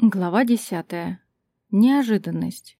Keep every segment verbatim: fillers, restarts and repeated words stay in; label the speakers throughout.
Speaker 1: Глава десятая. Неожиданность.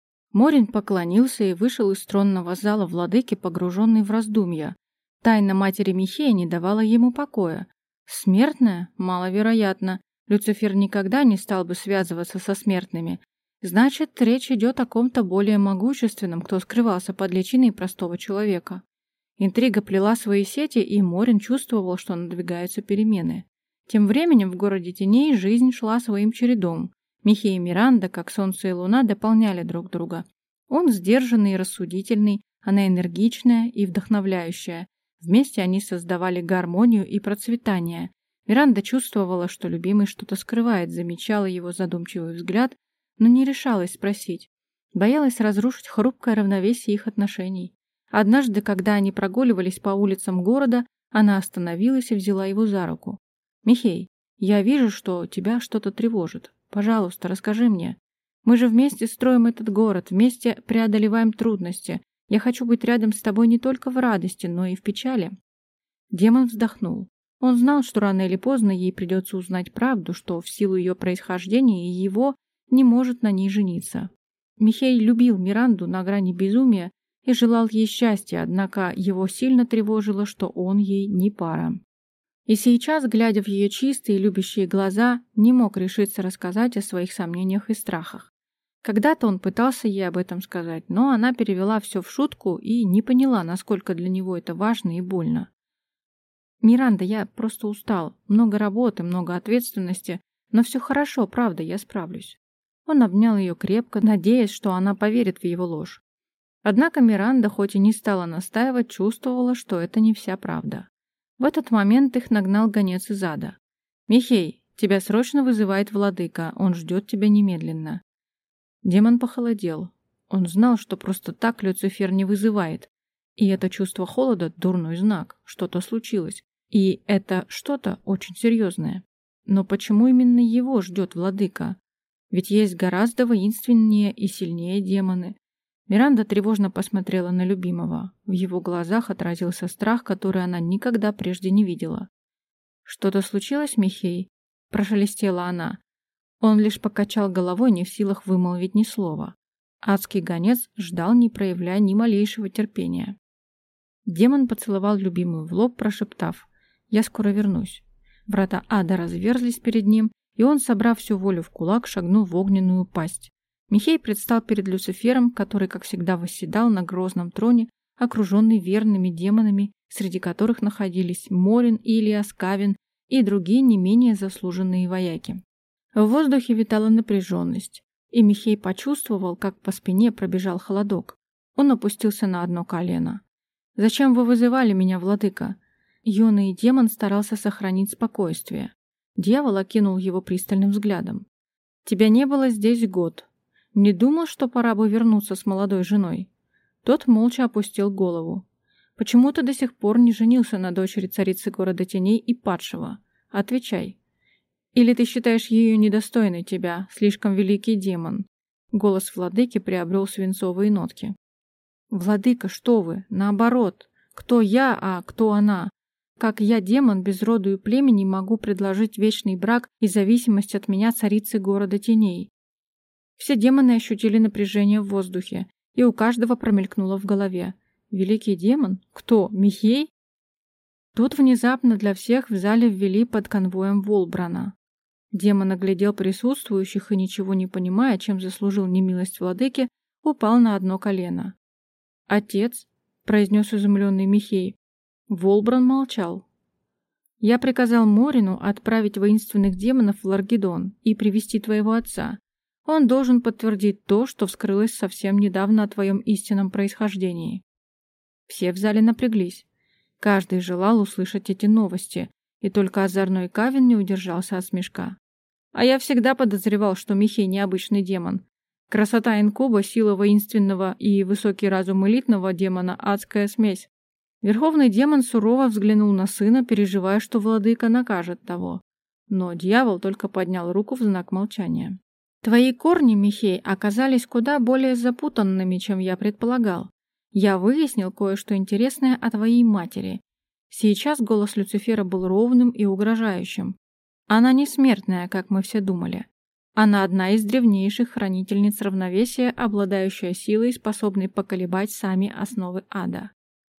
Speaker 1: Морин поклонился и вышел из тронного зала владыки, погруженный в раздумья. Тайна матери Михея не давала ему покоя. Смертная? Маловероятно. Люцифер никогда не стал бы связываться со смертными. Значит, речь идет о ком-то более могущественном, кто скрывался под личиной простого человека. Интрига плела свои сети, и Морин чувствовал, что надвигаются перемены. Тем временем в городе теней жизнь шла своим чередом. Михей и Миранда, как солнце и луна, дополняли друг друга. Он сдержанный и рассудительный, она энергичная и вдохновляющая. Вместе они создавали гармонию и процветание. Миранда чувствовала, что любимый что-то скрывает, замечала его задумчивый взгляд, но не решалась спросить. Боялась разрушить хрупкое равновесие их отношений. Однажды, когда они прогуливались по улицам города, она остановилась и взяла его за руку. «Михей, я вижу, что тебя что-то тревожит. Пожалуйста, расскажи мне. Мы же вместе строим этот город, вместе преодолеваем трудности. Я хочу быть рядом с тобой не только в радости, но и в печали». Демон вздохнул. Он знал, что рано или поздно ей придется узнать правду, что в силу ее происхождения его не может на ней жениться. Михей любил Миранду на грани безумия и желал ей счастья, однако его сильно тревожило, что он ей не пара. И сейчас, глядя в ее чистые, любящие глаза, не мог решиться рассказать о своих сомнениях и страхах. Когда-то он пытался ей об этом сказать, но она перевела все в шутку и не поняла, насколько для него это важно и больно. «Миранда, я просто устал. Много работы, много ответственности, но все хорошо, правда, я справлюсь». Он обнял ее крепко, надеясь, что она поверит в его ложь. Однако Миранда, хоть и не стала настаивать, чувствовала, что это не вся правда. В этот момент их нагнал гонец из ада. «Михей, тебя срочно вызывает владыка, он ждет тебя немедленно». Демон похолодел. Он знал, что просто так Люцифер не вызывает. И это чувство холода – дурной знак, что-то случилось. И это что-то очень серьезное. Но почему именно его ждет владыка? Ведь есть гораздо воинственнее и сильнее демоны. Миранда тревожно посмотрела на любимого. В его глазах отразился страх, который она никогда прежде не видела. «Что-то случилось, Михей?» – прошелестела она. Он лишь покачал головой, не в силах вымолвить ни слова. Адский гонец ждал, не проявляя ни малейшего терпения. Демон поцеловал любимую в лоб, прошептав: «Я скоро вернусь». Врата ада разверзлись перед ним, и он, собрав всю волю в кулак, шагнул в огненную пасть. Михей предстал перед Люцифером, который, как всегда, восседал на грозном троне, окруженный верными демонами, среди которых находились Морин, Илиас, Кавин и другие не менее заслуженные вояки. В воздухе витала напряженность, и Михей почувствовал, как по спине пробежал холодок. Он опустился на одно колено. «Зачем вы вызывали меня, владыка?» Юный демон старался сохранить спокойствие. Дьявол окинул его пристальным взглядом. «Тебя не было здесь год. Не думал, что пора бы вернуться с молодой женой?» Тот молча опустил голову. «Почему ты до сих пор не женился на дочери царицы города теней и падшего? Отвечай. Или ты считаешь ее недостойной тебя, слишком великий демон?» Голос владыки приобрел свинцовые нотки. «Владыка, что вы? Наоборот. Кто я, а кто она? Как я, демон без роду и племени, могу предложить вечный брак и зависимость от меня царицы города теней?» Все демоны ощутили напряжение в воздухе, и у каждого промелькнуло в голове. «Великий демон? Кто? Михей?» Тут внезапно для всех в зале ввели под конвоем Волбрана. Демон оглядел присутствующих и, ничего не понимая, чем заслужил немилость владыки, упал на одно колено. «Отец», — произнес изумленный Михей. Волбран молчал. «Я приказал Морину отправить воинственных демонов в Ларгедон и привести твоего отца. Он должен подтвердить то, что вскрылось совсем недавно о твоем истинном происхождении». Все в зале напряглись. Каждый желал услышать эти новости, и только озорной Кавин не удержался от смешка. «А я всегда подозревал, что Михей необычный демон. Красота инкуба, сила воинственного и высокий разум элитного демона – адская смесь». Верховный демон сурово взглянул на сына, переживая, что владыка накажет того. Но дьявол только поднял руку в знак молчания. «Твои корни, Михей, оказались куда более запутанными, чем я предполагал. Я выяснил кое-что интересное о твоей матери». Сейчас голос Люцифера был ровным и угрожающим. «Она не смертная, как мы все думали. Она одна из древнейших хранительниц равновесия, обладающая силой, способной поколебать сами основы ада.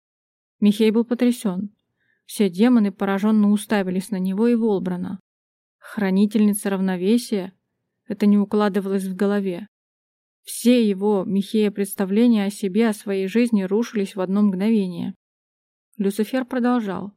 Speaker 1: Михей был потрясен. Все демоны пораженно уставились на него и Волбрана. Хранительница равновесия? Это не укладывалось в голове. Все его, Михея, представления о себе, о своей жизни рушились в одно мгновение. Люцифер продолжал.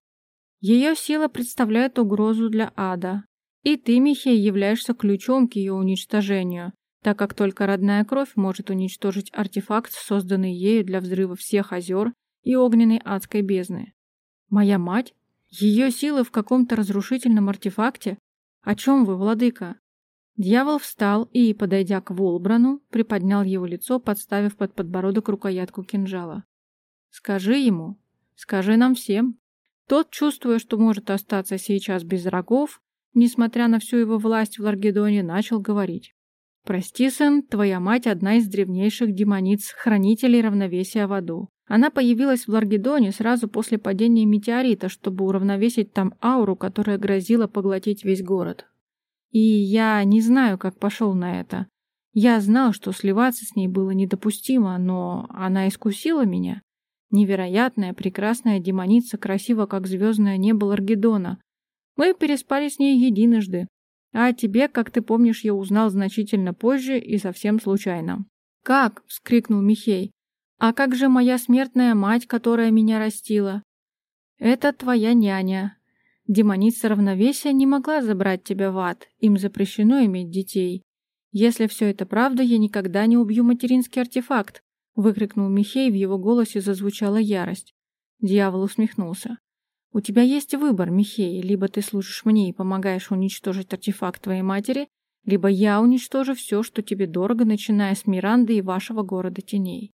Speaker 1: Ее сила представляет угрозу для ада. И ты, Михей, являешься ключом к ее уничтожению, так как только родная кровь может уничтожить артефакт, созданный ею для взрыва всех озер и огненной адской бездны. Моя мать? Ее силы в каком-то разрушительном артефакте? О чем вы, владыка? Дьявол встал и, подойдя к Волбрану, приподнял его лицо, подставив под подбородок рукоятку кинжала. Скажи ему, скажи нам всем. Тот, чувствуя, что может остаться сейчас без врагов, несмотря на всю его власть в Ларгедоне, начал говорить. «Прости, сын, твоя мать одна из древнейших демониц, хранителей равновесия в аду. Она появилась в Ларгедоне сразу после падения метеорита, чтобы уравновесить там ауру, которая грозила поглотить весь город. И я не знаю, как пошел на это. Я знал, что сливаться с ней было недопустимо, но она искусила меня. Невероятная, прекрасная демоница, красива, как звездное небо Ларгедона. Мы переспали с ней единожды. А о тебе, как ты помнишь, я узнал значительно позже и совсем случайно». «Как?» — вскрикнул Михей. «А как же моя смертная мать, которая меня растила?» «Это твоя няня. Демоница равновесия не могла забрать тебя в ад. Им запрещено иметь детей. Если все это правда, я никогда не убью материнский артефакт», — выкрикнул Михей, в его голосе зазвучала ярость. Дьявол усмехнулся. «У тебя есть выбор, Михей. Либо ты служишь мне и помогаешь уничтожить артефакт твоей матери, либо я уничтожу все, что тебе дорого, начиная с Миранды и вашего города теней».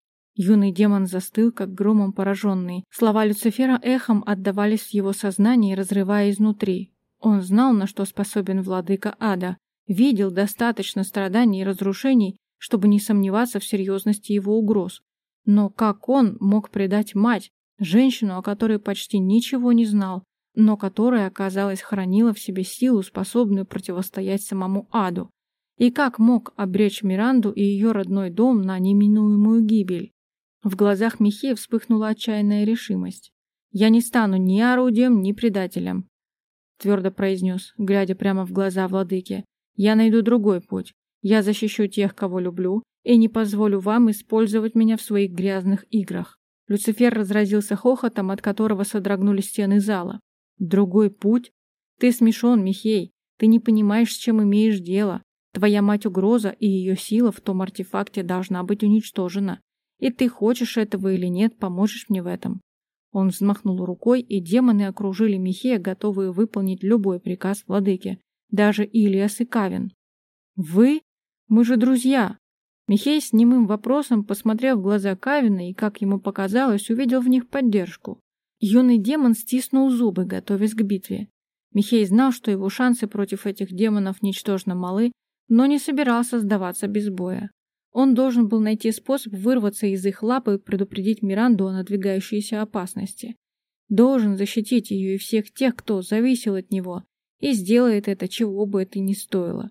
Speaker 1: Юный демон застыл, как громом пораженный. Слова Люцифера эхом отдавались в его сознании, разрывая изнутри. Он знал, на что способен владыка ада, видел достаточно страданий и разрушений, чтобы не сомневаться в серьезности его угроз. Но как он мог предать мать, женщину, о которой почти ничего не знал, но которая, оказалось, хранила в себе силу, способную противостоять самому аду? И как мог обречь Миранду и ее родной дом на неминуемую гибель? В глазах Михея вспыхнула отчаянная решимость. «Я не стану ни орудием, ни предателем», — твердо произнес, глядя прямо в глаза владыке. «Я найду другой путь. Я защищу тех, кого люблю, и не позволю вам использовать меня в своих грязных играх». Люцифер разразился хохотом, от которого содрогнулись стены зала. «Другой путь? Ты смешон, Михей. Ты не понимаешь, с чем имеешь дело. Твоя мать угроза, и ее сила в том артефакте должна быть уничтожена. И ты, хочешь этого или нет, поможешь мне в этом». Он взмахнул рукой, и демоны окружили Михея, готовые выполнить любой приказ владыки, даже Илиас и Кавин. «Вы? Мы же друзья!» Михей с немым вопросом посмотрел в глаза Кавина и, как ему показалось, увидел в них поддержку. Юный демон стиснул зубы, готовясь к битве. Михей знал, что его шансы против этих демонов ничтожно малы, но не собирался сдаваться без боя. Он должен был найти способ вырваться из их лап и предупредить Миранду о надвигающейся опасности. Должен защитить ее и всех тех, кто зависел от него, и сделает это, чего бы это ни стоило.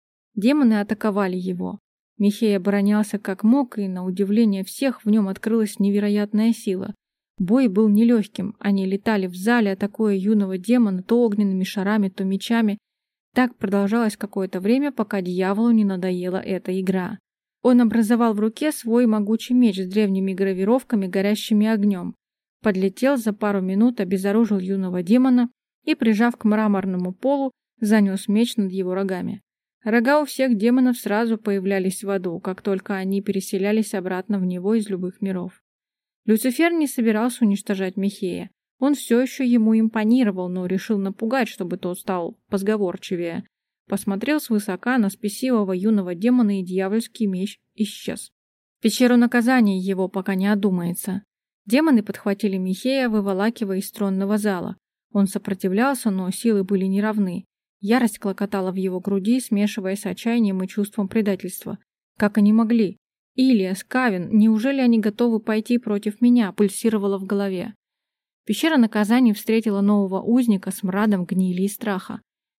Speaker 1: Демоны атаковали его. Михей оборонялся как мог, и, на удивление всех, в нем открылась невероятная сила. Бой был нелегким, они летали в зале, атакуя юного демона то огненными шарами, то мечами. Так продолжалось какое-то время, пока дьяволу не надоела эта игра. Он образовал в руке свой могучий меч с древними гравировками, горящими огнем. Подлетел за пару минут, обезоружил юного демона и, прижав к мраморному полу, занес меч над его рогами. Рога у всех демонов сразу появлялись в аду, как только они переселялись обратно в него из любых миров. Люцифер не собирался уничтожать Михея. Он все еще ему импонировал, но решил напугать, чтобы тот стал позговорчивее. Посмотрел свысока на спесивого юного демона, и дьявольский меч исчез. В пещеру наказания его пока не одумается. Демоны подхватили Михея, выволакивая из тронного зала. Он сопротивлялся, но силы были неравны. Ярость клокотала в его груди, смешиваясь с отчаянием и чувством предательства. Как они могли? Илиас, Кавин, неужели они готовы пойти против меня? Пульсировало в голове. Пещера наказаний встретила нового узника с мрадом гнили и страха.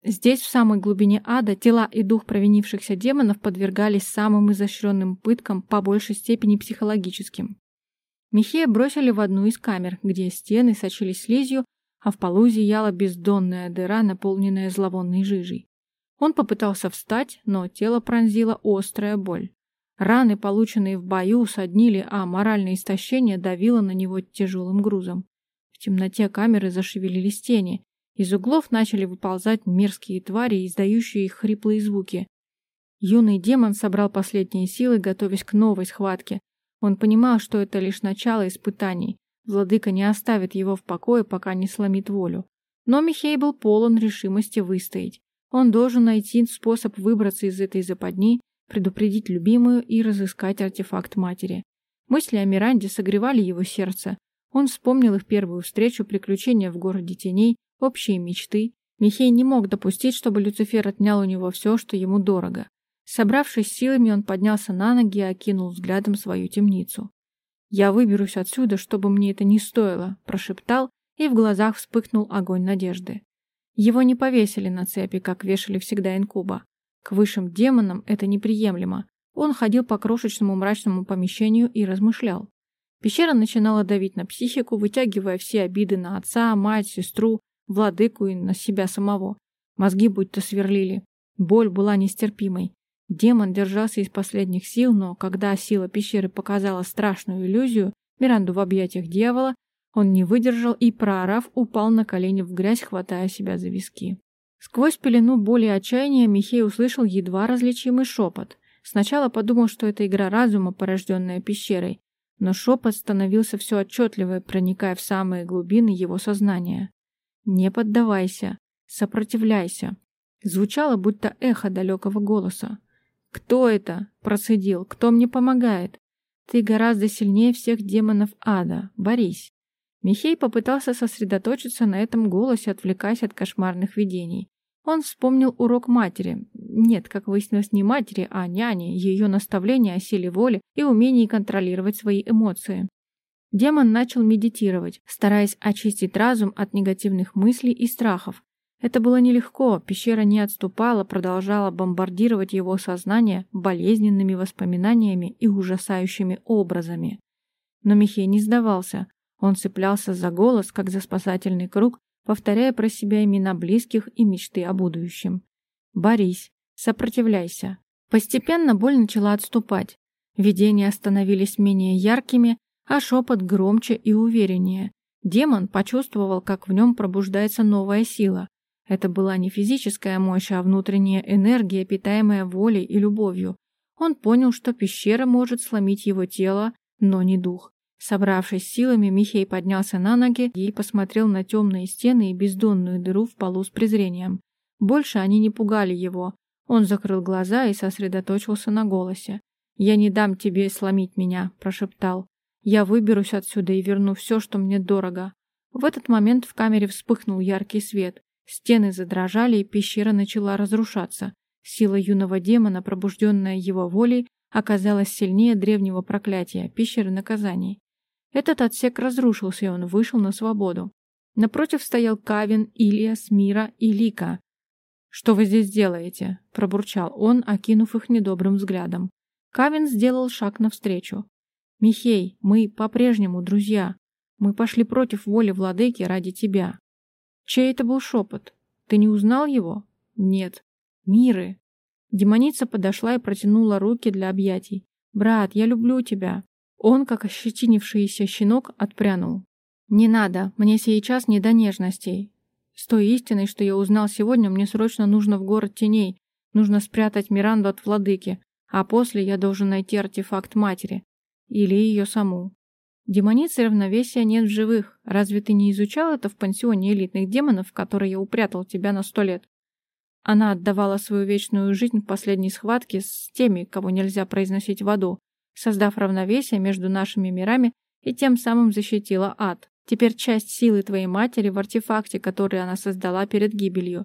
Speaker 1: Здесь, в самой глубине ада, тела и дух провинившихся демонов подвергались самым изощренным пыткам, по большей степени психологическим. Михея бросили в одну из камер, где стены сочились слизью, а в полу зияла бездонная дыра, наполненная зловонной жижей. Он попытался встать, но тело пронзила острая боль. Раны, полученные в бою, соднили, а моральное истощение давило на него тяжелым грузом. В темноте камеры зашевелились тени. Из углов начали выползать мерзкие твари, издающие их хриплые звуки. Юный демон собрал последние силы, готовясь к новой схватке. Он понимал, что это лишь начало испытаний. Владыка не оставит его в покое, пока не сломит волю. Но Михей был полон решимости выстоять. Он должен найти способ выбраться из этой западни, предупредить любимую и разыскать артефакт матери. Мысли о Миранде согревали его сердце. Он вспомнил их первую встречу, приключения в городе теней, общие мечты. Михей не мог допустить, чтобы Люцифер отнял у него все, что ему дорого. Собравшись силами, он поднялся на ноги и окинул взглядом свою темницу. «Я выберусь отсюда, чтобы мне это не стоило», – прошептал, и в глазах вспыхнул огонь надежды. Его не повесили на цепи, как вешали всегда инкуба. К высшим демонам это неприемлемо. Он ходил по крошечному мрачному помещению и размышлял. Пещера начинала давить на психику, вытягивая все обиды на отца, мать, сестру, владыку и на себя самого. Мозги будто сверлили. Боль была нестерпимой. Демон держался из последних сил, но когда сила пещеры показала страшную иллюзию, Миранду в объятиях дьявола, он не выдержал и, проорав, упал на колени в грязь, хватая себя за виски. Сквозь пелену боли и отчаяния Михей услышал едва различимый шепот. Сначала подумал, что это игра разума, порожденная пещерой, но шепот становился все отчетливее, проникая в самые глубины его сознания. «Не поддавайся, сопротивляйся», звучало будто эхо далекого голоса. «Кто это?» – процедил. «Кто мне помогает?» «Ты гораздо сильнее всех демонов ада. Борись». Михей попытался сосредоточиться на этом голосе, отвлекаясь от кошмарных видений. Он вспомнил урок матери. Нет, как выяснилось, не матери, а няни, ее наставления о силе воли и умении контролировать свои эмоции. Демон начал медитировать, стараясь очистить разум от негативных мыслей и страхов. Это было нелегко, пещера не отступала, продолжала бомбардировать его сознание болезненными воспоминаниями и ужасающими образами. Но Михей не сдавался. Он цеплялся за голос, как за спасательный круг, повторяя про себя имена близких и мечты о будущем. «Борись, сопротивляйся». Постепенно боль начала отступать. Видения становились менее яркими, а шепот громче и увереннее. Демон почувствовал, как в нем пробуждается новая сила. Это была не физическая мощь, а внутренняя энергия, питаемая волей и любовью. Он понял, что пещера может сломить его тело, но не дух. Собравшись силами, Михей поднялся на ноги и посмотрел на темные стены и бездонную дыру в полу с презрением. Больше они не пугали его. Он закрыл глаза и сосредоточился на голосе. «Я не дам тебе сломить меня», – прошептал. «Я выберусь отсюда и верну все, что мне дорого». В этот момент в камере вспыхнул яркий свет. Стены задрожали, и пещера начала разрушаться. Сила юного демона, пробужденная его волей, оказалась сильнее древнего проклятия, пещеры наказаний. Этот отсек разрушился, и он вышел на свободу. Напротив стоял Кавин, Ильяс, Мира и Лика. «Что вы здесь делаете?» – пробурчал он, окинув их недобрым взглядом. Кавин сделал шаг навстречу. «Михей, мы по-прежнему друзья. Мы пошли против воли владыки ради тебя». Чей это был шепот? Ты не узнал его? Нет. Миры. Демоница подошла и протянула руки для объятий. «Брат, я люблю тебя». Он, как ощетинившийся щенок, отпрянул. «Не надо, мне сейчас не до нежностей. С той истиной, что я узнал сегодня, мне срочно нужно в город теней. Нужно спрятать Миранду от владыки, а после я должен найти артефакт матери. Или ее саму». «Демоницы равновесия нет в живых. Разве ты не изучал это в пансионе элитных демонов, в который я упрятал тебя на сто лет?» Она отдавала свою вечную жизнь в последней схватке с теми, кого нельзя произносить в аду, создав равновесие между нашими мирами и тем самым защитила ад. Теперь часть силы твоей матери в артефакте, который она создала перед гибелью.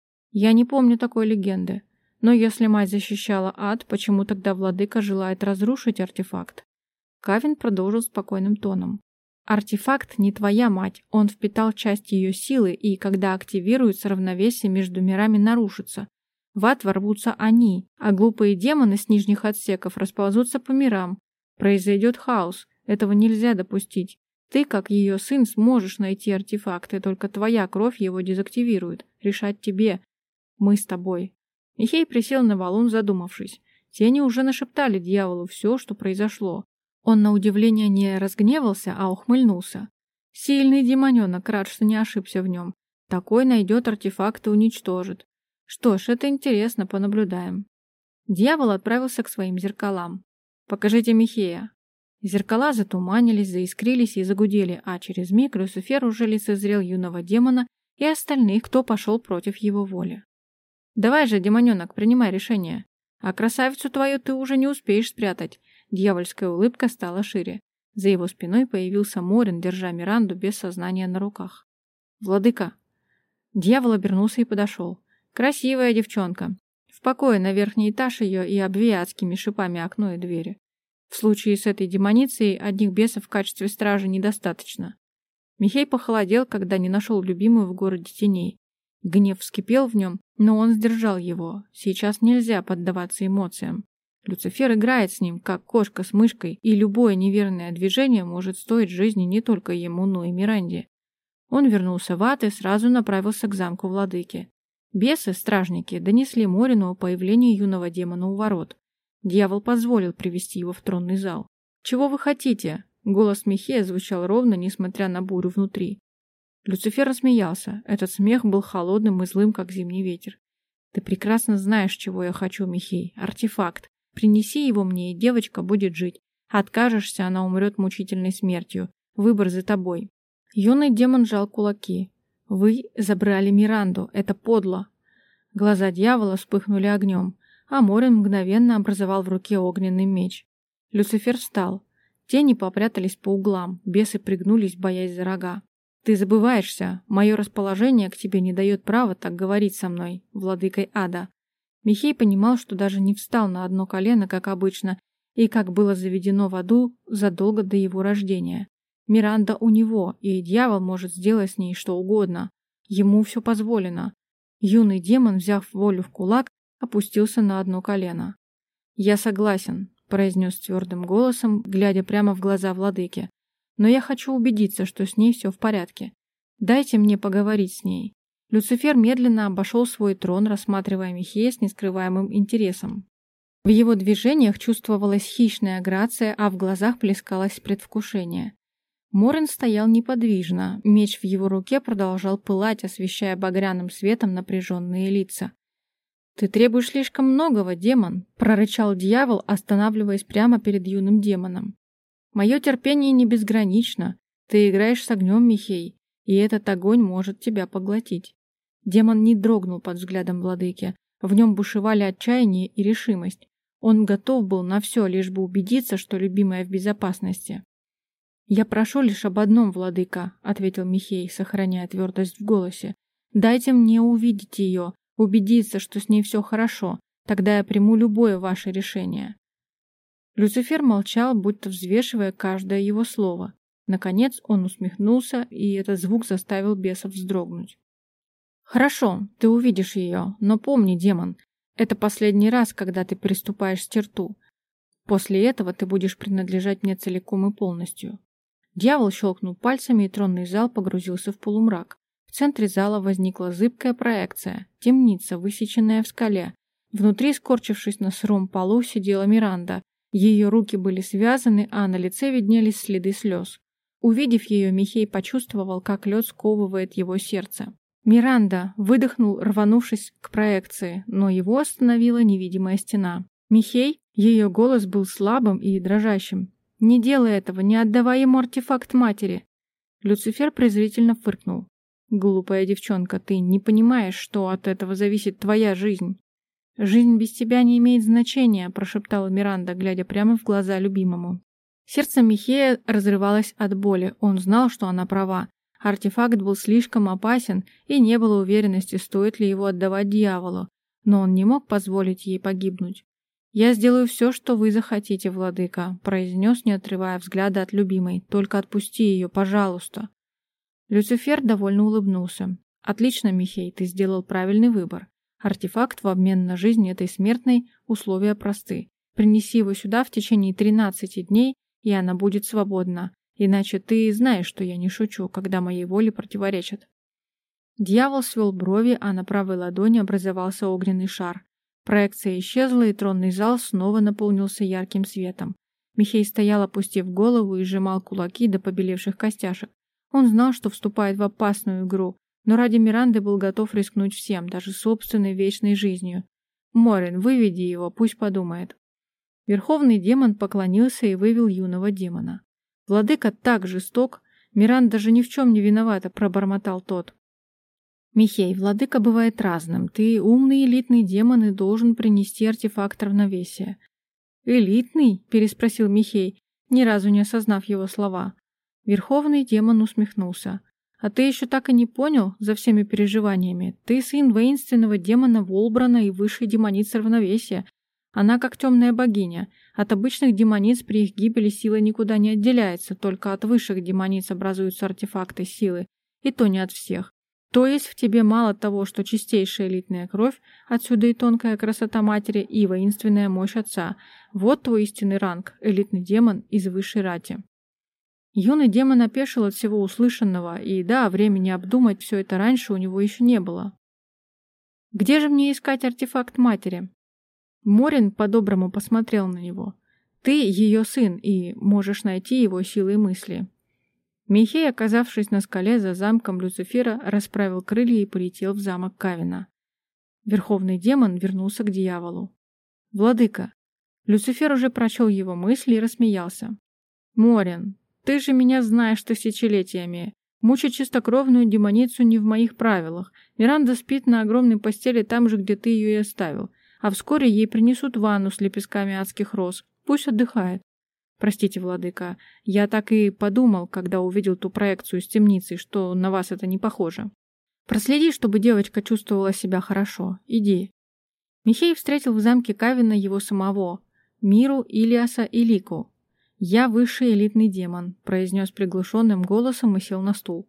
Speaker 1: Я не помню такой легенды. Но если мать защищала ад, почему тогда владыка желает разрушить артефакт? Кавин продолжил спокойным тоном. Артефакт не твоя мать, он впитал часть ее силы, и когда активируется, равновесие между мирами нарушится. В ад ворвутся они, а глупые демоны с нижних отсеков расползутся по мирам. Произойдет хаос, этого нельзя допустить. Ты, как ее сын, сможешь найти артефакт, и только твоя кровь его дезактивирует. Решать тебе. Мы с тобой. Михей присел на валун, задумавшись. Тени уже нашептали дьяволу все, что произошло. Он на удивление не разгневался, а ухмыльнулся. Сильный демоненок, рад, что не ошибся в нем. Такой найдет артефакт и уничтожит. Что ж, это интересно, понаблюдаем. Дьявол отправился к своим зеркалам. «Покажите Михея». Зеркала затуманились, заискрились и загудели, а через миг Люцифер уже лицезрел юного демона и остальных, кто пошел против его воли. «Давай же, демоненок, принимай решение. А красавицу твою ты уже не успеешь спрятать». Дьявольская улыбка стала шире. За его спиной появился Морин, держа Миранду без сознания на руках. «Владыка!» Дьявол обернулся и подошел. «Красивая девчонка. В покое на верхний этаж ее и обвей адскими шипами окно и двери. В случае с этой демоницей одних бесов в качестве стражи недостаточно». Михей похолодел, когда не нашел любимую в городе теней. Гнев вскипел в нем, но он сдержал его. Сейчас нельзя поддаваться эмоциям. Люцифер играет с ним, как кошка с мышкой, и любое неверное движение может стоить жизни не только ему, но и Миранде. Он вернулся в ад и сразу направился к замку владыки. Бесы, стражники, донесли Морину о появлении юного демона у ворот. Дьявол позволил привести его в тронный зал. «Чего вы хотите?» Голос Михея звучал ровно, несмотря на бурю внутри. Люцифер рассмеялся. Этот смех был холодным и злым, как зимний ветер. «Ты прекрасно знаешь, чего я хочу, Михей. Артефакт. Принеси его мне, и девочка будет жить. Откажешься, она умрет мучительной смертью. Выбор за тобой». Юный демон сжал кулаки. «Вы забрали Миранду. Это подло». Глаза дьявола вспыхнули огнем, а Морин мгновенно образовал в руке огненный меч. Люцифер встал. Тени попрятались по углам, бесы пригнулись, боясь за рога. «Ты забываешься. Мое расположение к тебе не дает права так говорить со мной, владыкой ада». Михей понимал, что даже не встал на одно колено, как обычно, и как было заведено в аду задолго до его рождения. Миранда у него, и дьявол может сделать с ней что угодно. Ему все позволено. Юный демон, взяв волю в кулак, опустился на одно колено. «Я согласен», — произнес твердым голосом, глядя прямо в глаза владыки. «Но я хочу убедиться, что с ней все в порядке. Дайте мне поговорить с ней». Люцифер медленно обошел свой трон, рассматривая Михея с нескрываемым интересом. В его движениях чувствовалась хищная грация, а в глазах плескалось предвкушение. Морин стоял неподвижно, меч в его руке продолжал пылать, освещая багряным светом напряженные лица. «Ты требуешь слишком многого, демон», — прорычал дьявол, останавливаясь прямо перед юным демоном. «Мое терпение не безгранично. Ты играешь с огнем, Михей, и этот огонь может тебя поглотить». Демон не дрогнул под взглядом владыки. В нем бушевали отчаяние и решимость. Он готов был на все, лишь бы убедиться, что любимая в безопасности. «Я прошу лишь об одном, владыка», — ответил Михей, сохраняя твердость в голосе. «Дайте мне увидеть ее, убедиться, что с ней все хорошо. Тогда я приму любое ваше решение». Люцифер молчал, будто взвешивая каждое его слово. Наконец он усмехнулся, и этот звук заставил бесов вздрогнуть. «Хорошо, ты увидишь ее, но помни, демон, это последний раз, когда ты переступаешь черту. После этого ты будешь принадлежать мне целиком и полностью». Дьявол щелкнул пальцами, и тронный зал погрузился в полумрак. В центре зала возникла зыбкая проекция, темница, высеченная в скале. Внутри, скорчившись на сыром полу, сидела Миранда. Ее руки были связаны, а на лице виднелись следы слез. Увидев ее, Михей почувствовал, как лед сковывает его сердце. «Миранда!» — выдохнул, рванувшись к проекции, но его остановила невидимая стена. «Михей?» — ее голос был слабым и дрожащим. «Не делай этого, не отдавай ему артефакт матери!» Люцифер презрительно фыркнул. «Глупая девчонка, ты не понимаешь, что от этого зависит твоя жизнь». «Жизнь без тебя не имеет значения», — прошептала Миранда, глядя прямо в глаза любимому. Сердце Михея разрывалось от боли. Он знал, что она права. Артефакт был слишком опасен, и не было уверенности, стоит ли его отдавать дьяволу. Но он не мог позволить ей погибнуть. «Я сделаю все, что вы захотите, владыка», — произнес, не отрывая взгляда от любимой. «Только отпусти ее, пожалуйста». Люцифер довольно улыбнулся. «Отлично, Михей, ты сделал правильный выбор. Артефакт в обмен на жизнь этой смертной, условия просты. Принеси его сюда в течение тринадцати дней, и она будет свободна. Иначе ты знаешь, что я не шучу, когда моей воле противоречат». Дьявол свел брови, а на правой ладони образовался огненный шар. Проекция исчезла, и тронный зал снова наполнился ярким светом. Михей стоял, опустив голову, и сжимал кулаки до побелевших костяшек. Он знал, что вступает в опасную игру, но ради Миранды был готов рискнуть всем, даже собственной вечной жизнью. «Морин, выведи его, пусть подумает». Верховный демон поклонился и вывел юного демона. «Владыка так жесток, Миранда даже ни в чем не виновата», — пробормотал тот. «Михей, владыка бывает разным. Ты умный элитный демон и должен принести артефакт равновесия». «Элитный?» — переспросил Михей, ни разу не осознав его слова. Верховный демон усмехнулся. «А ты еще так и не понял за всеми переживаниями? Ты сын воинственного демона Волбрана и высшей демоницы равновесия. Она как темная богиня. От обычных демониц при их гибели сила никуда не отделяется, только от высших демониц образуются артефакты силы, и то не от всех. То есть в тебе мало того, что чистейшая элитная кровь, отсюда и тонкая красота матери, и воинственная мощь отца. Вот твой истинный ранг, элитный демон из высшей рати». Юный демон опешил от всего услышанного, и да, времени обдумать все это раньше у него еще не было. «Где же мне искать артефакт матери?» Морин по-доброму посмотрел на него. «Ты ее сын, и можешь найти его силой мысли». Михей, оказавшись на скале за замком Люцифера, расправил крылья и полетел в замок Кавина. Верховный демон вернулся к дьяволу. «Владыка». Люцифер уже прочел его мысли и рассмеялся. «Морин, ты же меня знаешь тысячелетиями. Мучить чистокровную демоницу не в моих правилах. Миранда спит на огромной постели там же, где ты ее и оставил. А вскоре ей принесут ванну с лепестками адских роз. Пусть отдыхает». «Простите, владыка, я так и подумал, когда увидел ту проекцию с темницей, что на вас это не похоже. Проследи, чтобы девочка чувствовала себя хорошо. Иди». Михей встретил в замке Кавина его самого, Миру, Илиаса и Лику. «Я высший элитный демон», — произнес приглушенным голосом и сел на стул.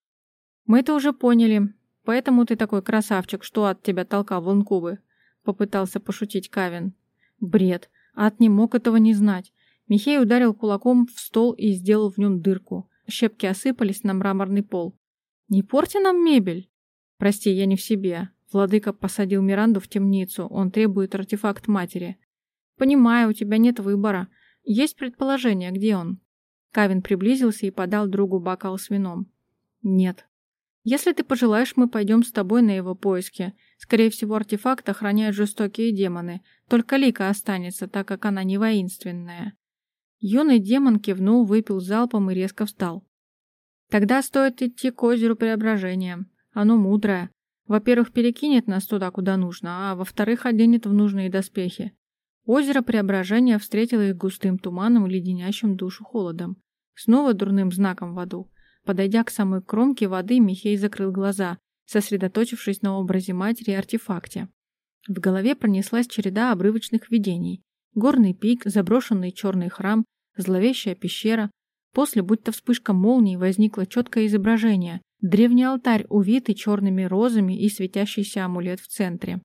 Speaker 1: «Мы это уже поняли, поэтому ты такой красавчик, что ад тебя толкал в инкубы», — попытался пошутить Кавин. «Бред, ад не мог этого не знать». Михей ударил кулаком в стол и сделал в нем дырку. Щепки осыпались на мраморный пол. «Не порти нам мебель!» «Прости, я не в себе. Владыка посадил Миранду в темницу. Он требует артефакт матери». «Понимаю, у тебя нет выбора. Есть предположение, где он?» Кавин приблизился и подал другу бокал с вином. «Нет. Если ты пожелаешь, мы пойдем с тобой на его поиски. Скорее всего, артефакт охраняют жестокие демоны. Только Лика останется, так как она не воинственная». Юный демон кивнул, выпил залпом и резко встал. «Тогда стоит идти к озеру Преображения. Оно мудрое. Во-первых, перекинет нас туда, куда нужно, а во-вторых, оденет в нужные доспехи». Озеро Преображения встретило их густым туманом и леденящим душу холодом. Снова дурным знаком в аду. Подойдя к самой кромке воды, Михей закрыл глаза, сосредоточившись на образе матери и артефакте. В голове пронеслась череда обрывочных видений. Горный пик, заброшенный черный храм, зловещая пещера. После, будто вспышка молнии, возникло четкое изображение. Древний алтарь, увитый черными розами и светящийся амулет в центре.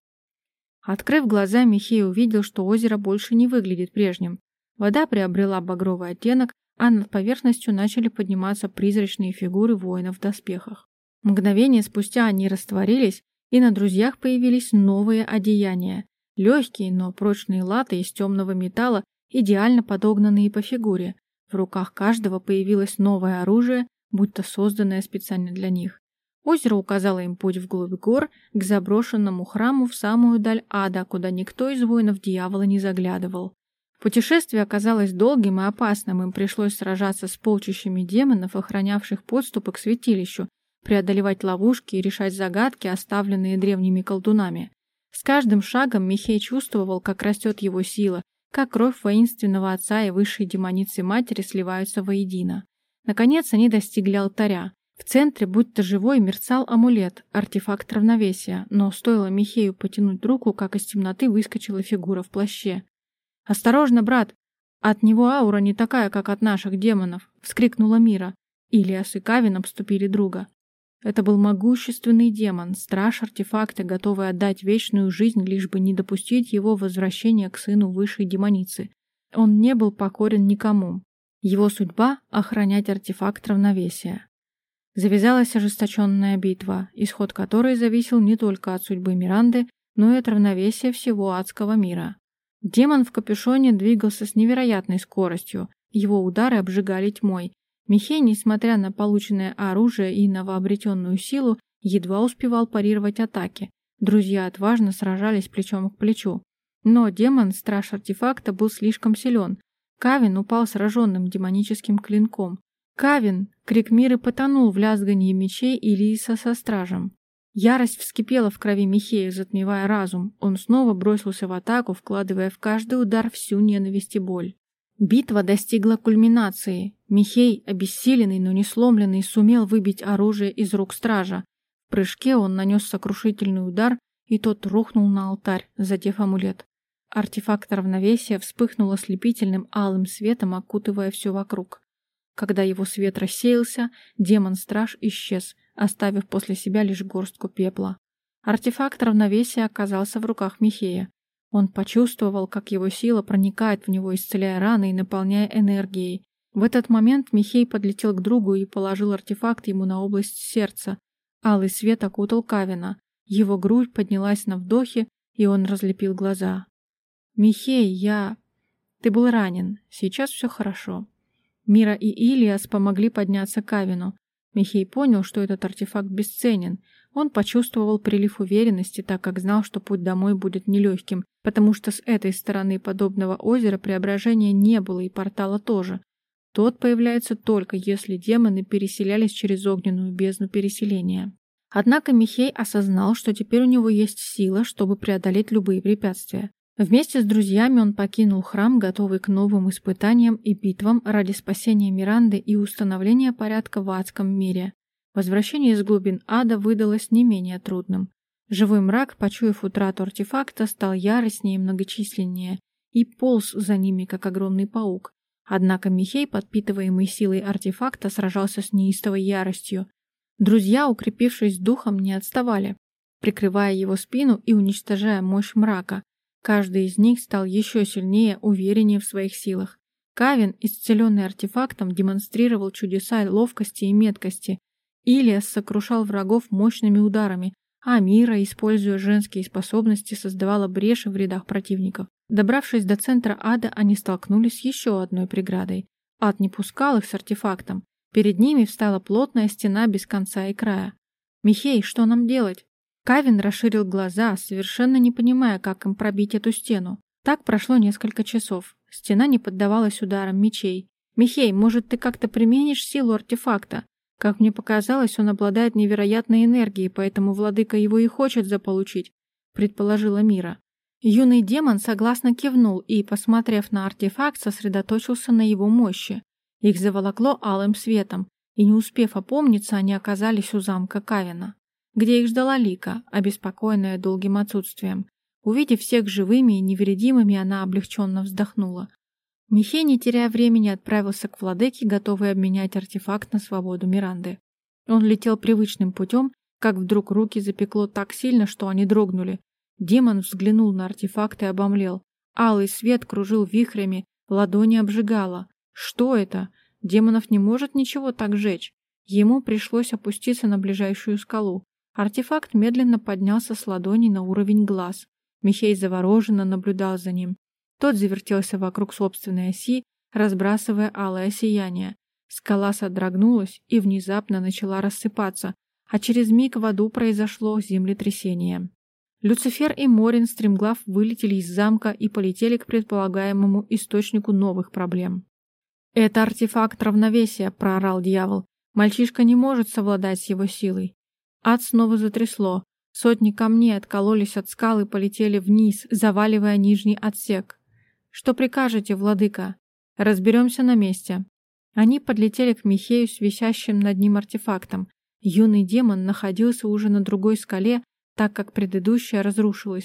Speaker 1: Открыв глаза, Михей увидел, что озеро больше не выглядит прежним. Вода приобрела багровый оттенок, а над поверхностью начали подниматься призрачные фигуры воинов в доспехах. Мгновение спустя они растворились, и на друзьях появились новые одеяния. Легкие, но прочные латы из темного металла, идеально подогнанные по фигуре. В руках каждого появилось новое оружие, будто созданное специально для них. Озеро указало им путь вглубь гор, к заброшенному храму в самую даль ада, куда никто из воинов дьявола не заглядывал. Путешествие оказалось долгим и опасным, им пришлось сражаться с полчищами демонов, охранявших подступы к святилищу, преодолевать ловушки и решать загадки, оставленные древними колдунами. С каждым шагом Михей чувствовал, как растет его сила, как кровь воинственного отца и высшей демоницы матери сливаются воедино. Наконец они достигли алтаря. В центре, будто живой, мерцал амулет, артефакт равновесия, но стоило Михею потянуть руку, как из темноты выскочила фигура в плаще. «Осторожно, брат! От него аура не такая, как от наших демонов!» — вскрикнула Мира. Илиас и Кавин обступили друга. Это был могущественный демон, страж артефакта, готовый отдать вечную жизнь, лишь бы не допустить его возвращения к сыну высшей демоницы. Он не был покорен никому. Его судьба — охранять артефакт равновесия. Завязалась ожесточенная битва, исход которой зависел не только от судьбы Миранды, но и от равновесия всего адского мира. Демон в капюшоне двигался с невероятной скоростью, его удары обжигали тьмой. Михей, несмотря на полученное оружие и новообретенную силу, едва успевал парировать атаки. Друзья отважно сражались плечом к плечу. Но демон, страж артефакта, был слишком силен. Кавин упал сраженным демоническим клинком. «Кавин!» — крик Миры потонул в лязганье мечей Илиаса со стражем. Ярость вскипела в крови Михея, затмевая разум. Он снова бросился в атаку, вкладывая в каждый удар всю ненависть и боль. Битва достигла кульминации. Михей, обессиленный, но не сломленный, сумел выбить оружие из рук стража. В прыжке он нанес сокрушительный удар, и тот рухнул на алтарь, задев амулет. Артефакт равновесия вспыхнул ослепительным алым светом, окутывая все вокруг. Когда его свет рассеялся, демон-страж исчез, оставив после себя лишь горстку пепла. Артефакт равновесия оказался в руках Михея. Он почувствовал, как его сила проникает в него, исцеляя раны и наполняя энергией. В этот момент Михей подлетел к другу и положил артефакт ему на область сердца. Алый свет окутал Кавина. Его грудь поднялась на вдохе, и он разлепил глаза. «Михей, я... Ты был ранен. Сейчас все хорошо». Мира и Илиас помогли подняться Кавину. Михей понял, что этот артефакт бесценен. Он почувствовал прилив уверенности, так как знал, что путь домой будет нелегким, потому что с этой стороны подобного озера преображения не было и портала тоже. Тот появляется только если демоны переселялись через огненную бездну переселения. Однако Михей осознал, что теперь у него есть сила, чтобы преодолеть любые препятствия. Вместе с друзьями он покинул храм, готовый к новым испытаниям и битвам ради спасения Миранды и установления порядка в адском мире. Возвращение из глубин ада выдалось не менее трудным. Живой мрак, почуяв утрату артефакта, стал яростнее и многочисленнее и полз за ними, как огромный паук. Однако Михей, подпитываемый силой артефакта, сражался с неистовой яростью. Друзья, укрепившись духом, не отставали, прикрывая его спину и уничтожая мощь мрака. Каждый из них стал еще сильнее, увереннее в своих силах. Кавин, исцеленный артефактом, демонстрировал чудеса ловкости и меткости. Илиас сокрушал врагов мощными ударами, а Мира, используя женские способности, создавала бреши в рядах противников. Добравшись до центра ада, они столкнулись с еще одной преградой. Ад не пускал их с артефактом. Перед ними встала плотная стена без конца и края. «Михей, что нам делать?» Кавин расширил глаза, совершенно не понимая, как им пробить эту стену. Так прошло несколько часов. Стена не поддавалась ударам мечей. «Михей, может, ты как-то применишь силу артефакта? Как мне показалось, он обладает невероятной энергией, поэтому владыка его и хочет заполучить», — предположила Мира. Юный демон согласно кивнул и, посмотрев на артефакт, сосредоточился на его мощи. Их заволокло алым светом, и, не успев опомниться, они оказались у замка Кавина, где их ждала Лика, обеспокоенная долгим отсутствием. Увидев всех живыми и невредимыми, она облегченно вздохнула. Михей, не теряя времени, отправился к владыке, готовый обменять артефакт на свободу Миранды. Он летел привычным путем, как вдруг руки запекло так сильно, что они дрогнули. Демон взглянул на артефакт и обомлел. Алый свет кружил вихрями, ладони обжигало. Что это? Демонов не может ничего так жечь. Ему пришлось опуститься на ближайшую скалу. Артефакт медленно поднялся с ладони на уровень глаз. Михей завороженно наблюдал за ним. Тот завертелся вокруг собственной оси, разбрасывая алое сияние. Скала содрогнулась и внезапно начала рассыпаться, а через миг в аду произошло землетрясение. Люцифер и Морин стремглав вылетели из замка и полетели к предполагаемому источнику новых проблем. «Это артефакт равновесия», — проорал дьявол. «Мальчишка не может совладать с его силой». Ад снова затрясло. Сотни камней откололись от скал и полетели вниз, заваливая нижний отсек. «Что прикажете, владыка?» «Разберемся на месте». Они подлетели к Михею с висящим над ним артефактом. Юный демон находился уже на другой скале, так как предыдущая разрушилась.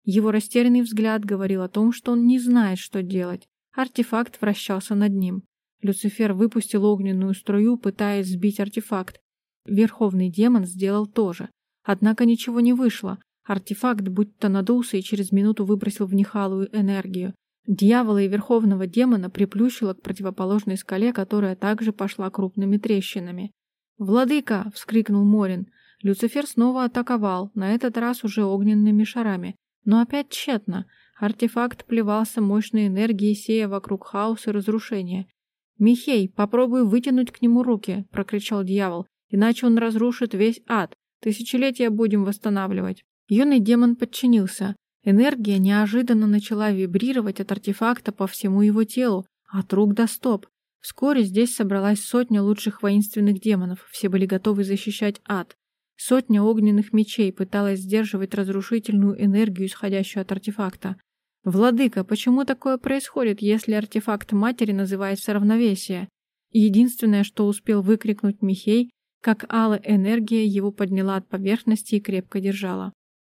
Speaker 1: Его растерянный взгляд говорил о том, что он не знает, что делать. Артефакт вращался над ним. Люцифер выпустил огненную струю, пытаясь сбить артефакт. Верховный демон сделал то же. Однако ничего не вышло. Артефакт будто надулся и через минуту выбросил в них алую энергию. Дьявола и верховного демона приплющило к противоположной скале, которая также пошла крупными трещинами. «Владыка!» — вскрикнул Морин. Люцифер снова атаковал, на этот раз уже огненными шарами. Но опять тщетно. Артефакт плевался мощной энергией, сея вокруг хаос и разрушения. «Михей, попробуй вытянуть к нему руки!» — прокричал дьявол. «Иначе он разрушит весь ад. Тысячелетия будем восстанавливать». Юный демон подчинился. Энергия неожиданно начала вибрировать от артефакта по всему его телу, от рук до стоп. Вскоре здесь собралась сотня лучших воинственных демонов, все были готовы защищать ад. Сотня огненных мечей пыталась сдерживать разрушительную энергию, исходящую от артефакта. «Владыка, почему такое происходит, если артефакт матери называется равновесие?» Единственное, что успел выкрикнуть Михей, как алая энергия его подняла от поверхности и крепко держала.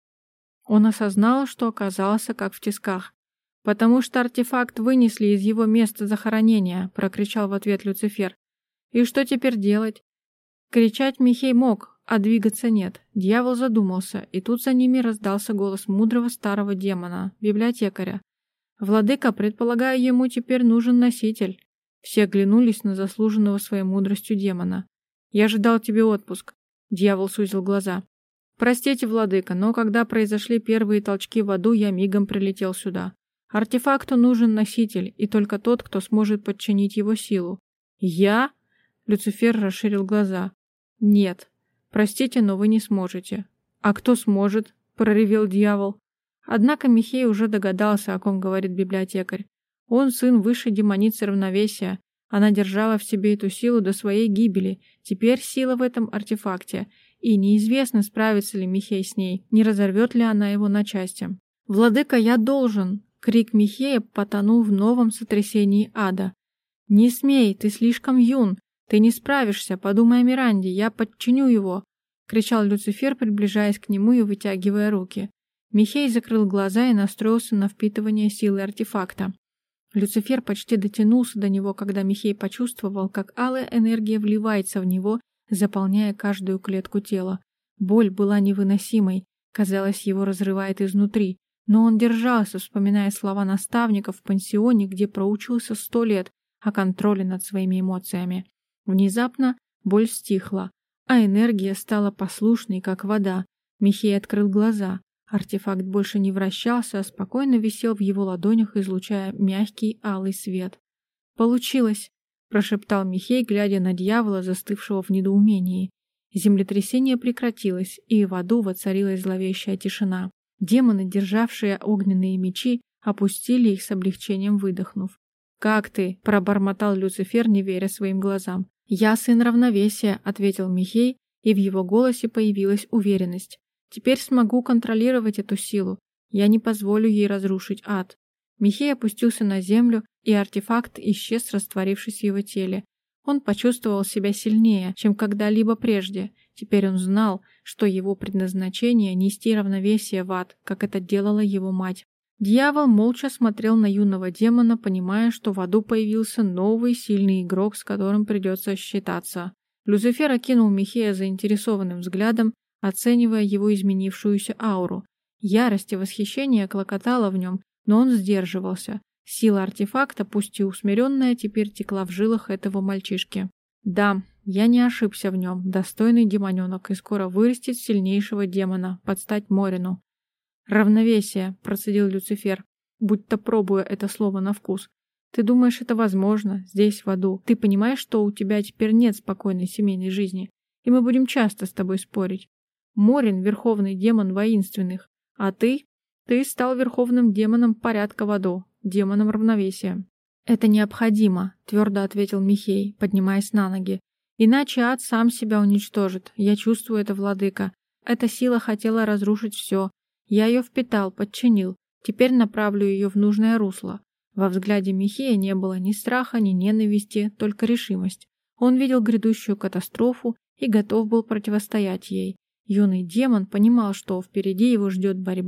Speaker 1: Он осознал, что оказался как в тисках. «Потому что артефакт вынесли из его места захоронения», — прокричал в ответ Люцифер. «И что теперь делать?» Кричать Михей мог, а двигаться нет. Дьявол задумался, и тут за ними раздался голос мудрого старого демона, библиотекаря. «Владыка, предполагаю, ему теперь нужен носитель». Все оглянулись на заслуженного своей мудростью демона. «Я же дал тебе отпуск», — дьявол сузил глаза. «Простите, владыка, но когда произошли первые толчки в аду, я мигом прилетел сюда. Артефакту нужен носитель, и только тот, кто сможет подчинить его силу». «Я?» — Люцифер расширил глаза. «Нет. Простите, но вы не сможете». «А кто сможет?» — проревел дьявол. Однако Михей уже догадался, о ком говорит библиотекарь. Он сын высшей демоницы равновесия. Она держала в себе эту силу до своей гибели. Теперь сила в этом артефакте. И неизвестно, справится ли Михей с ней, не разорвет ли она его на части. «Владыка, я должен!» Крик Михея потонул в новом сотрясении ада. «Не смей, ты слишком юн! Ты не справишься, подумай о Миранде, я подчиню его!» Кричал Люцифер, приближаясь к нему и вытягивая руки. Михей закрыл глаза и настроился на впитывание силы артефакта. Люцифер почти дотянулся до него, когда Михей почувствовал, как алая энергия вливается в него, заполняя каждую клетку тела. Боль была невыносимой, казалось, его разрывает изнутри, но он держался, вспоминая слова наставников в пансионе, где проучился сто лет, о контроле над своими эмоциями. Внезапно боль стихла, а энергия стала послушной, как вода. Михей открыл глаза. Артефакт больше не вращался, а спокойно висел в его ладонях, излучая мягкий алый свет. «Получилось!» — прошептал Михей, глядя на дьявола, застывшего в недоумении. Землетрясение прекратилось, и в аду воцарилась зловещая тишина. Демоны, державшие огненные мечи, опустили их с облегчением, выдохнув. «Как ты?» — пробормотал Люцифер, не веря своим глазам. «Я сын равновесия», — ответил Михей, и в его голосе появилась уверенность. «Теперь смогу контролировать эту силу. Я не позволю ей разрушить ад». Михей опустился на землю, и артефакт исчез, растворившись в его теле. Он почувствовал себя сильнее, чем когда-либо прежде. Теперь он знал, что его предназначение — нести равновесие в ад, как это делала его мать. Дьявол молча смотрел на юного демона, понимая, что в аду появился новый сильный игрок, с которым придется считаться. Люцифер окинул Михея заинтересованным взглядом, оценивая его изменившуюся ауру. Ярость и восхищение клокотало в нем, но он сдерживался. Сила артефакта, пусть и усмиренная, теперь текла в жилах этого мальчишки. «Да, я не ошибся в нем, достойный демоненок, и скоро вырастет сильнейшего демона, под стать Морину». «Равновесие», — процедил Люцифер, будто пробуя это слово на вкус. «Ты думаешь, это возможно, здесь, в аду? Ты понимаешь, что у тебя теперь нет спокойной семейной жизни, и мы будем часто с тобой спорить. Морин — верховный демон воинственных, а ты? Ты стал верховным демоном порядка в аду, демоном равновесия». «Это необходимо», — твердо ответил Михей, поднимаясь на ноги. «Иначе ад сам себя уничтожит. Я чувствую это, владыка. Эта сила хотела разрушить все. Я ее впитал, подчинил. Теперь направлю ее в нужное русло». Во взгляде Михея не было ни страха, ни ненависти, только решимость. Он видел грядущую катастрофу и готов был противостоять ей. Юный демон понимал, что впереди его ждет борьба,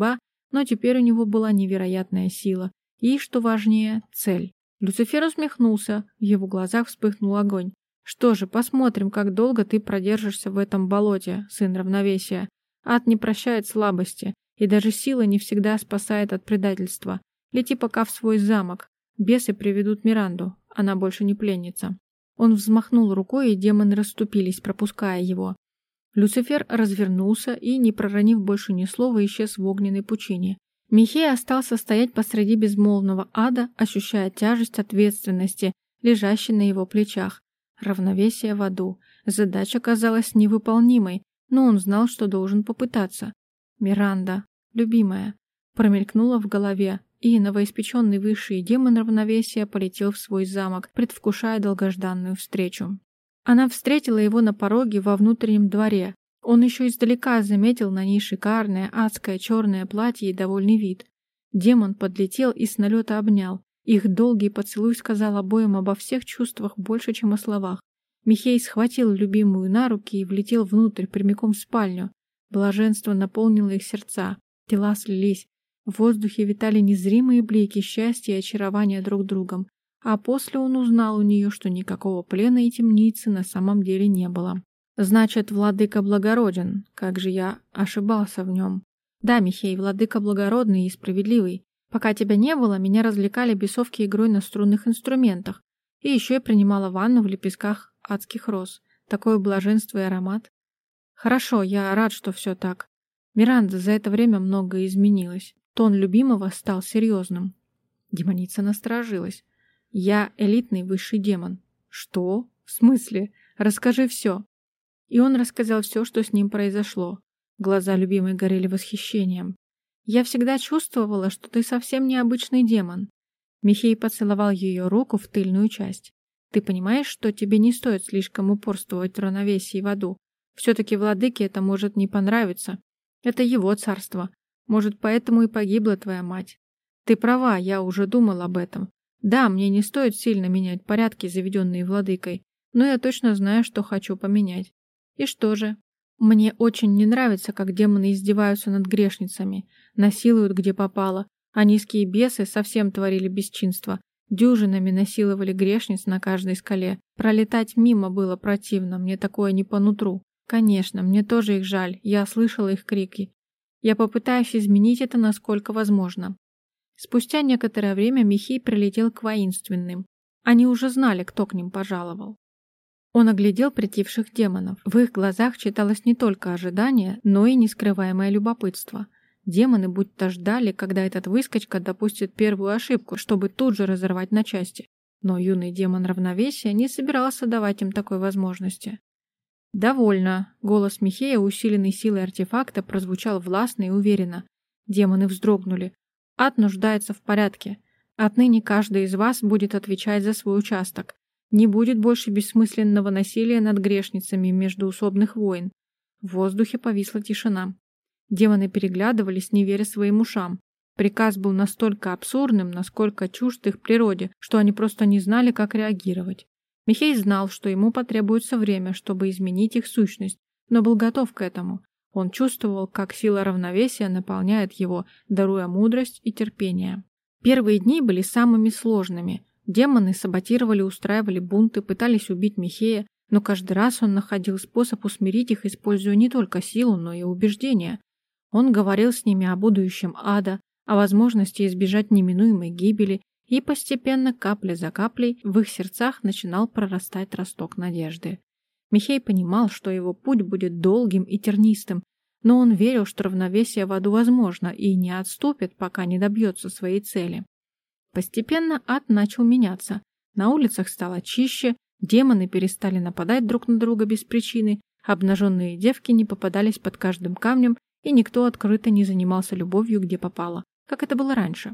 Speaker 1: но теперь у него была невероятная сила и, что важнее, цель. Люцифер усмехнулся, в его глазах вспыхнул огонь. «Что же, посмотрим, как долго ты продержишься в этом болоте, сын равновесия. Ад не прощает слабости, и даже сила не всегда спасает от предательства. Лети пока в свой замок. Бесы приведут Миранду, она больше не пленница». Он взмахнул рукой, и демоны расступились, пропуская его. Люцифер развернулся и, не проронив больше ни слова, исчез в огненной пучине. Михей остался стоять посреди безмолвного ада, ощущая тяжесть ответственности, лежащей на его плечах. Равновесие в аду. Задача казалась невыполнимой, но он знал, что должен попытаться. «Миранда, любимая», промелькнула в голове, и новоиспеченный высший демон равновесия полетел в свой замок, предвкушая долгожданную встречу. Она встретила его на пороге во внутреннем дворе. Он еще издалека заметил на ней шикарное, адское черное платье и довольный вид. Демон подлетел и с налета обнял. Их долгий поцелуй сказал обоим обо всех чувствах больше, чем о словах. Михей схватил любимую на руки и влетел внутрь, прямиком в спальню. Блаженство наполнило их сердца, тела слились. В воздухе витали незримые блики счастья и очарования друг другом. А после он узнал у нее, что никакого плена и темницы на самом деле не было. «Значит, владыка благороден. Как же я ошибался в нем. Да, Михей, владыка благородный и справедливый. Пока тебя не было, меня развлекали бесовки игрой на струнных инструментах. И еще я принимала ванну в лепестках адских роз. Такое блаженство и аромат. Хорошо, я рад, что все так. Миранда, за это время многое изменилось. Тон любимого стал серьезным». Демоница насторожилась. «Я элитный высший демон». «Что? В смысле? Расскажи все». И он рассказал все, что с ним произошло. Глаза любимой горели восхищением. «Я всегда чувствовала, что ты совсем необычный демон». Михей поцеловал ее руку в тыльную часть. «Ты понимаешь, что тебе не стоит слишком упорствовать в равновесии в аду? Все-таки владыке это может не понравиться. Это его царство. Может, поэтому и погибла твоя мать. Ты права, я уже думал об этом. Да, мне не стоит сильно менять порядки, заведенные владыкой, но я точно знаю, что хочу поменять. И что же? Мне очень не нравится, как демоны издеваются над грешницами, насилуют где попало, а низкие бесы совсем творили бесчинство, дюжинами насиловали грешниц на каждой скале. Пролетать мимо было противно, мне такое не по нутру. Конечно, мне тоже их жаль, я слышала их крики. Я попытаюсь изменить это насколько возможно». Спустя некоторое время Михей прилетел к воинственным. Они уже знали, кто к ним пожаловал. Он оглядел притихших демонов. В их глазах читалось не только ожидание, но и нескрываемое любопытство. Демоны будто ждали, когда этот выскочка допустит первую ошибку, чтобы тут же разорвать на части. Но юный демон равновесия не собирался давать им такой возможности. «Довольно», — голос Михея, усиленный силой артефакта, прозвучал властно и уверенно. Демоны вздрогнули. «Ад нуждается в порядке. Отныне каждый из вас будет отвечать за свой участок. Не будет больше бессмысленного насилия над грешницами междоусобных войн». В воздухе повисла тишина. Демоны переглядывались, не веря своим ушам. Приказ был настолько абсурдным, насколько чужд их природе, что они просто не знали, как реагировать. Михей знал, что ему потребуется время, чтобы изменить их сущность, но был готов к этому. Он чувствовал, как сила равновесия наполняет его, даруя мудрость и терпение. Первые дни были самыми сложными. Демоны саботировали, устраивали бунты, пытались убить Михея, но каждый раз он находил способ усмирить их, используя не только силу, но и убеждения. Он говорил с ними о будущем ада, о возможности избежать неминуемой гибели, и постепенно, капля за каплей, в их сердцах начинал прорастать росток надежды. Михей понимал, что его путь будет долгим и тернистым, но он верил, что равновесие в аду возможно и не отступит, пока не добьется своей цели. Постепенно ад начал меняться. На улицах стало чище, демоны перестали нападать друг на друга без причины, обнаженные девки не попадались под каждым камнем, и никто открыто не занимался любовью, где попало, как это было раньше.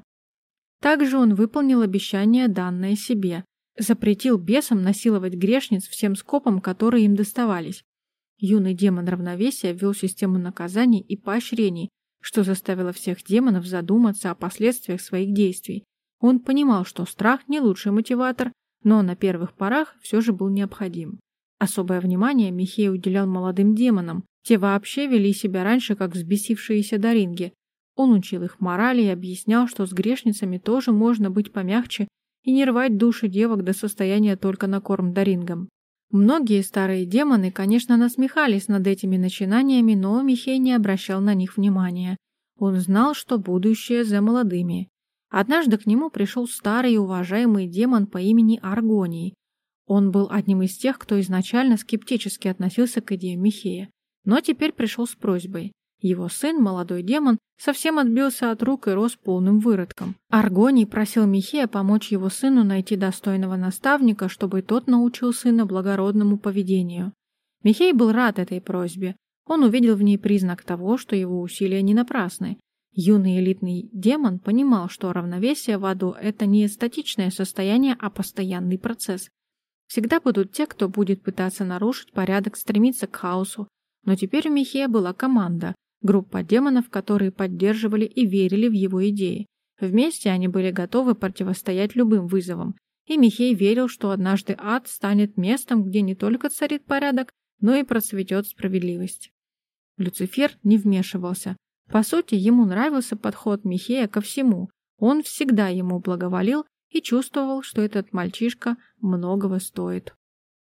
Speaker 1: Также он выполнил обещание, данное себе. Запретил бесам насиловать грешниц всем скопом, которые им доставались. Юный демон равновесия ввел систему наказаний и поощрений, что заставило всех демонов задуматься о последствиях своих действий. Он понимал, что страх не лучший мотиватор, но на первых порах все же был необходим. Особое внимание Михей уделял молодым демонам. Те вообще вели себя раньше, как взбесившиеся даринги. Он учил их морали и объяснял, что с грешницами тоже можно быть помягче и не рвать души девок до состояния только на корм дарингам. Многие старые демоны, конечно, насмехались над этими начинаниями, но Михей не обращал на них внимания. Он знал, что будущее за молодыми. Однажды к нему пришел старый и уважаемый демон по имени Аргоний. Он был одним из тех, кто изначально скептически относился к идее Михея, но теперь пришел с просьбой. Его сын, молодой демон, совсем отбился от рук и рос полным выродком. Аргоний просил Михея помочь его сыну найти достойного наставника, чтобы тот научил сына благородному поведению. Михей был рад этой просьбе. Он увидел в ней признак того, что его усилия не напрасны. Юный элитный демон понимал, что равновесие в аду – это не статичное состояние, а постоянный процесс. Всегда будут те, кто будет пытаться нарушить порядок, стремиться к хаосу. Но теперь у Михея была команда. Группа демонов, которые поддерживали и верили в его идеи. Вместе они были готовы противостоять любым вызовам. И Михей верил, что однажды ад станет местом, где не только царит порядок, но и процветет справедливость. Люцифер не вмешивался. По сути, ему нравился подход Михея ко всему. Он всегда ему благоволил и чувствовал, что этот мальчишка многого стоит.